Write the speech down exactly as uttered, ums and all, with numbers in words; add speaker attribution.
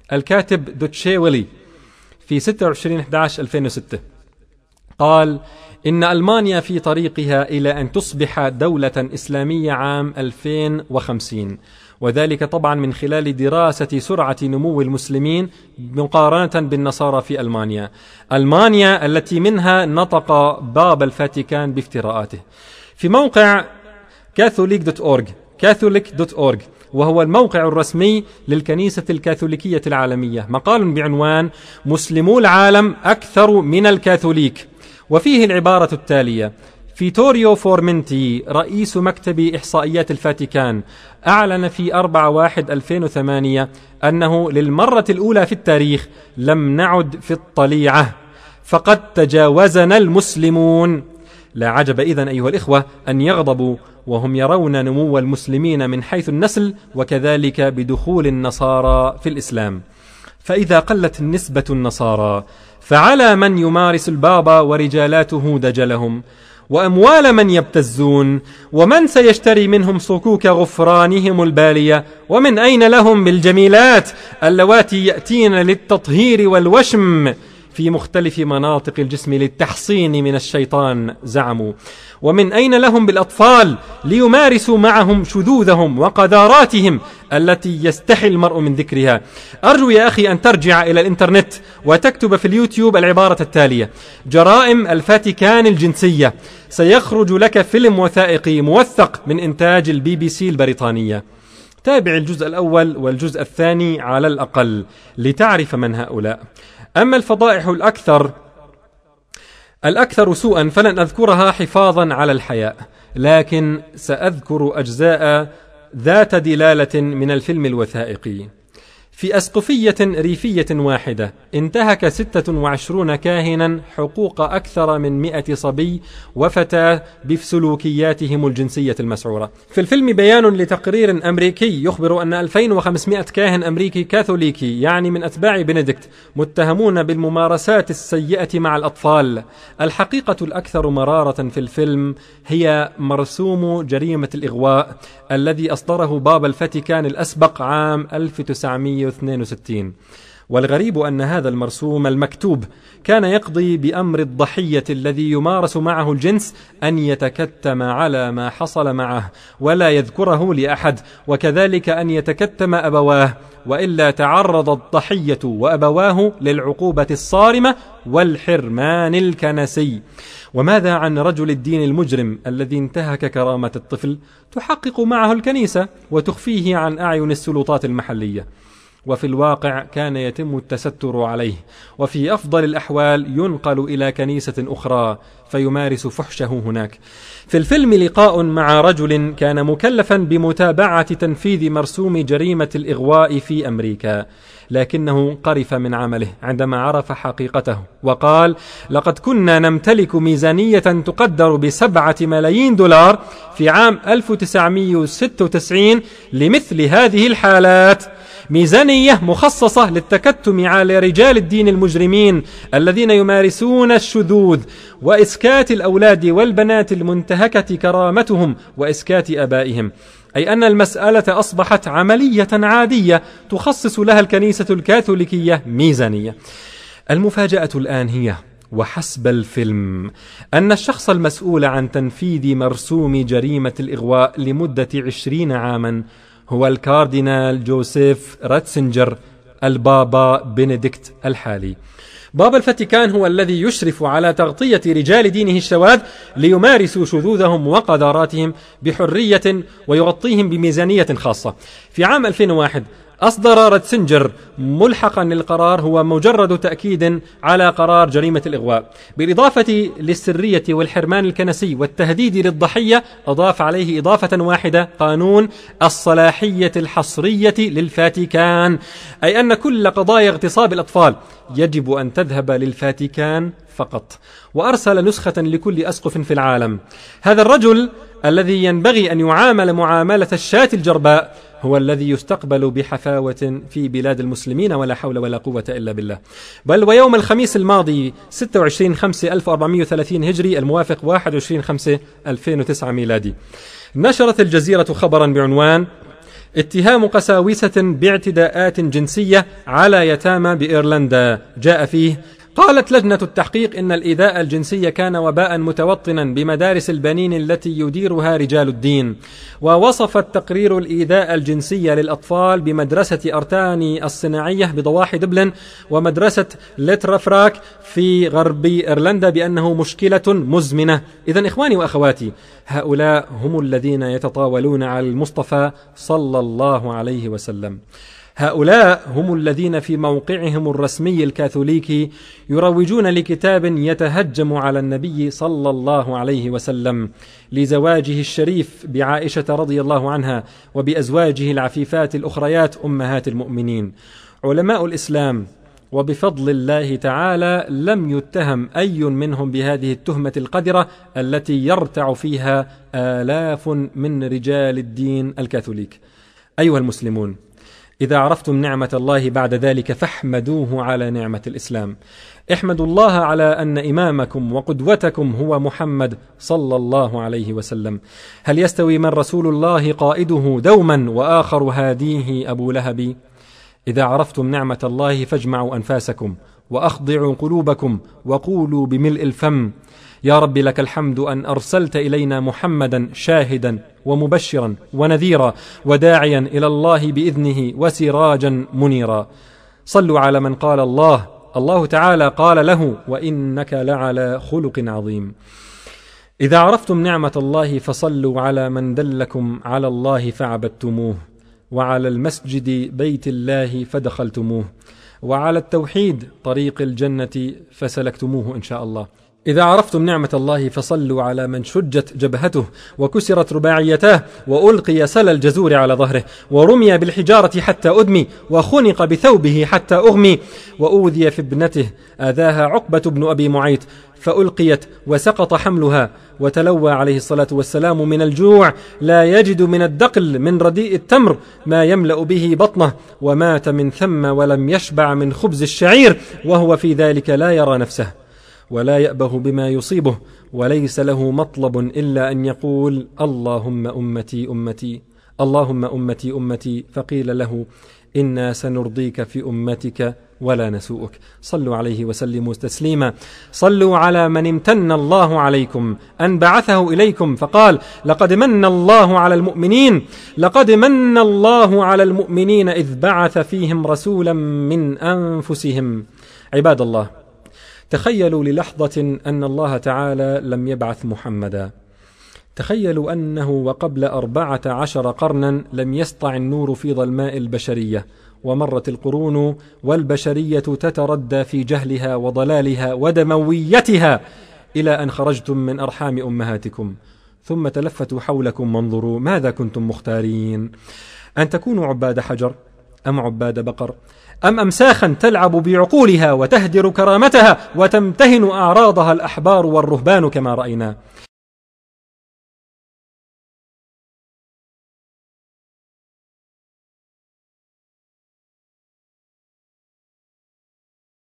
Speaker 1: الكاتب دوتشيولي في ستة وعشرين أحد عشر ألفين وستة قال: إن ألمانيا في طريقها إلى أن تصبح دولة إسلامية عام ألفين وخمسين، وذلك طبعا من خلال دراسة سرعة نمو المسلمين مقارنة بالنصارى في ألمانيا. ألمانيا التي منها نطق باب الفاتيكان بافتراءاته. في موقع كاثوليك دوت أورج كاثوليك دوت أورج وهو الموقع الرسمي للكنيسة الكاثوليكية العالمية، مقال بعنوان مسلمو العالم أكثر من الكاثوليك، وفيه العبارة التالية: فيتوريو فورمنتي رئيس مكتب إحصائيات الفاتيكان أعلن في أربعة واحد ألفين وثمانية أنه للمرة الأولى في التاريخ لم نعد في الطليعة، فقد تجاوزنا المسلمون. لا عجب إذن أيها الإخوة أن يغضبوا وهم يرون نمو المسلمين من حيث النسل، وكذلك بدخول النصارى في الإسلام. فإذا قلت نسبة النصارى فعلى من يمارس البابا ورجالاته دجلهم، وأموال من يبتزون، ومن سيشتري منهم صكوك غفرانهم البالية، ومن أين لهم بالجميلات اللواتي يأتين للتطهير والوشم في مختلف مناطق الجسم للتحصين من الشيطان زعموا، ومن أين لهم بالأطفال ليمارسوا معهم شذوذهم وقذاراتهم التي يستحي المرء من ذكرها. أرجو يا أخي أن ترجع إلى الإنترنت وتكتب في اليوتيوب العبارة التالية: جرائم الفاتيكان الجنسية. سيخرج لك فيلم وثائقي موثق من إنتاج البي بي سي البريطانية. تابع الجزء الأول والجزء الثاني على الأقل لتعرف من هؤلاء. أما الفضائح الأكثر الأكثر سوءا فلن أذكرها حفاظا على الحياء، لكن سأذكر أجزاء ذات دلالة من الفيلم الوثائقي. في أسقفية ريفية واحدة انتهك ستة وعشرون كاهنا حقوق أكثر من مئة صبي وفتاة بسلوكياتهم الجنسية المسعورة. في الفيلم بيان لتقرير أمريكي يخبر أن ألفين وخمسمئة كاهن أمريكي كاثوليكي يعني من أتباع بنديكت متهمون بالممارسات السيئة مع الأطفال. الحقيقة الأكثر مرارة في الفيلم هي مرسوم جريمة الإغواء الذي أصدره بابا الفاتيكان الأسبق عام ألف وتسعمئة واثنين وستين. والغريب أن هذا المرسوم المكتوب كان يقضي بأمر الضحية الذي يمارس معه الجنس أن يتكتم على ما حصل معه ولا يذكره لأحد، وكذلك أن يتكتم أبواه، وإلا تعرض الضحية وأبواه للعقوبة الصارمة والحرمان الكنسي. وماذا عن رجل الدين المجرم الذي انتهك كرامة الطفل؟ تحقق معه الكنيسة وتخفيه عن أعين السلطات المحلية، وفي الواقع كان يتم التستر عليه، وفي أفضل الأحوال ينقل إلى كنيسة أخرى فيمارس فحشه هناك. في الفيلم لقاء مع رجل كان مكلفا بمتابعة تنفيذ مرسوم جريمة الإغواء في أمريكا، لكنه قرف من عمله عندما عرف حقيقته وقال: لقد كنا نمتلك ميزانية تقدر بسبعة ملايين دولار في عام ألف وتسعمئة وستة وتسعين لمثل هذه الحالات، ميزانية مخصصة للتكتم على رجال الدين المجرمين الذين يمارسون الشذوذ وإسكات الأولاد والبنات المنتهكة كرامتهم وإسكات أبائهم. أي أن المسألة أصبحت عملية عادية تخصص لها الكنيسة الكاثوليكية ميزانية. المفاجأة الآن هي وحسب الفيلم أن الشخص المسؤول عن تنفيذ مرسوم جريمة الإغواء لمدة عشرين عاما هو الكاردينال جوزيف راتسنجر البابا بنديكت الحالي. بابا الفاتيكان هو الذي يشرف على تغطية رجال دينه الشواذ ليمارسوا شذوذهم وقذاراتهم بحرية ويغطيهم بميزانية خاصة. في عام ألفين وواحد أصدر راتسنجر ملحقا للقرار هو مجرد تأكيد على قرار جريمة الإغواء، بالإضافة للسرية والحرمان الكنسي والتهديد للضحية أضاف عليه إضافة واحدة: قانون الصلاحية الحصرية للفاتيكان، أي أن كل قضايا اغتصاب الأطفال يجب أن تذهب للفاتيكان فقط، وأرسل نسخة لكل أسقف في العالم. هذا الرجل الذي ينبغي أن يعامل معاملة الشاة الجرباء هو الذي يستقبل بحفاوة في بلاد المسلمين، ولا حول ولا قوة إلا بالله. بل ويوم الخميس الماضي ستة وعشرين خمسة ألف وأربعمئة وثلاثين هجري الموافق واحد وعشرين خمسة ألفين وتسعة ميلادي، نشرت الجزيرة خبرا بعنوان: اتهام قساوسة باعتداءات جنسية على يتامى بإيرلندا. جاء فيه: قالت لجنة التحقيق إن الإيذاء الجنسي كان وباء متوطنا بمدارس البنين التي يديرها رجال الدين. ووصف التقرير الإيذاء الجنسي للأطفال بمدرسة أرتاني الصناعية بضواحي دبلن ومدرسة لترافراك في غرب إيرلندا بأنه مشكلة مزمنة. إذن إخواني وأخواتي، هؤلاء هم الذين يتطاولون على المصطفى صلى الله عليه وسلم. هؤلاء هم الذين في موقعهم الرسمي الكاثوليكي يروجون لكتاب يتهجم على النبي صلى الله عليه وسلم لزواجه الشريف بعائشة رضي الله عنها وبأزواجه العفيفات الأخريات أمهات المؤمنين. علماء الإسلام وبفضل الله تعالى لم يتهم أي منهم بهذه التهمة القذرة التي يرتع فيها آلاف من رجال الدين الكاثوليك. أيها المسلمون، إذا عرفتم نعمة الله بعد ذلك فاحمدوه على نعمة الإسلام. احمدوا الله على أن إمامكم وقدوتكم هو محمد صلى الله عليه وسلم. هل يستوي من رسول الله قائده دوما وآخر هاديه أبو لهب؟ إذا عرفتم نعمة الله فاجمعوا أنفاسكم وأخضعوا قلوبكم وقولوا بملء الفم: يا رب لك الحمد أن أرسلت إلينا محمدا شاهدا ومبشرا ونذيرا وداعيا إلى الله بإذنه وسراجا منيرا. صلوا على من قال الله الله تعالى قال له: وإنك لعلى خلق عظيم. إذا عرفتم نعمة الله فصلوا على من دلكم على الله فعبدتموه، وعلى المسجد بيت الله فدخلتموه، وعلى التوحيد طريق الجنة فسلكتموه إن شاء الله. إذا عرفتم نعمة الله فصلوا على من شجت جبهته وكسرت رباعيتاه وألقي سل الجزور على ظهره ورمي بالحجارة حتى أدمي وخنق بثوبه حتى أغمي وأوذي في ابنته آذاها عقبة بن أبي معيط فألقيت وسقط حملها وتلوى عليه الصلاة والسلام من الجوع لا يجد من الدقل من رديء التمر ما يملأ به بطنه، ومات من ثم ولم يشبع من خبز الشعير وهو في ذلك لا يرى نفسه ولا يأبه بما يصيبه، وليس له مطلب إلا أن يقول: اللهم أمتي أمتي اللهم أمتي أمتي. فقيل له: إنا سنرضيك في أمتك ولا نسوءك. صلوا عليه وسلموا تسليما. صلوا على من امتن الله عليكم أن بعثه إليكم فقال: لقد من الله على المؤمنين لقد من الله على المؤمنين إذ بعث فيهم رسولا من أنفسهم. عباد الله، تخيلوا للحظة أن الله تعالى لم يبعث محمدا. تخيلوا أنه وقبل أربعة عشر قرنا لم يسطع النور في ظلماء البشرية، ومرت القرون والبشرية تتردى في جهلها وضلالها ودمويتها إلى أن خرجتم من أرحام أمهاتكم، ثم تلفتوا حولكم وانظروا ماذا كنتم مختارين: أن تكونوا عباد حجر أم عباد بقر، أم أمساخا تلعب بعقولها وتهدر كرامتها وتمتهن أعراضها الأحبار والرهبان كما رأينا.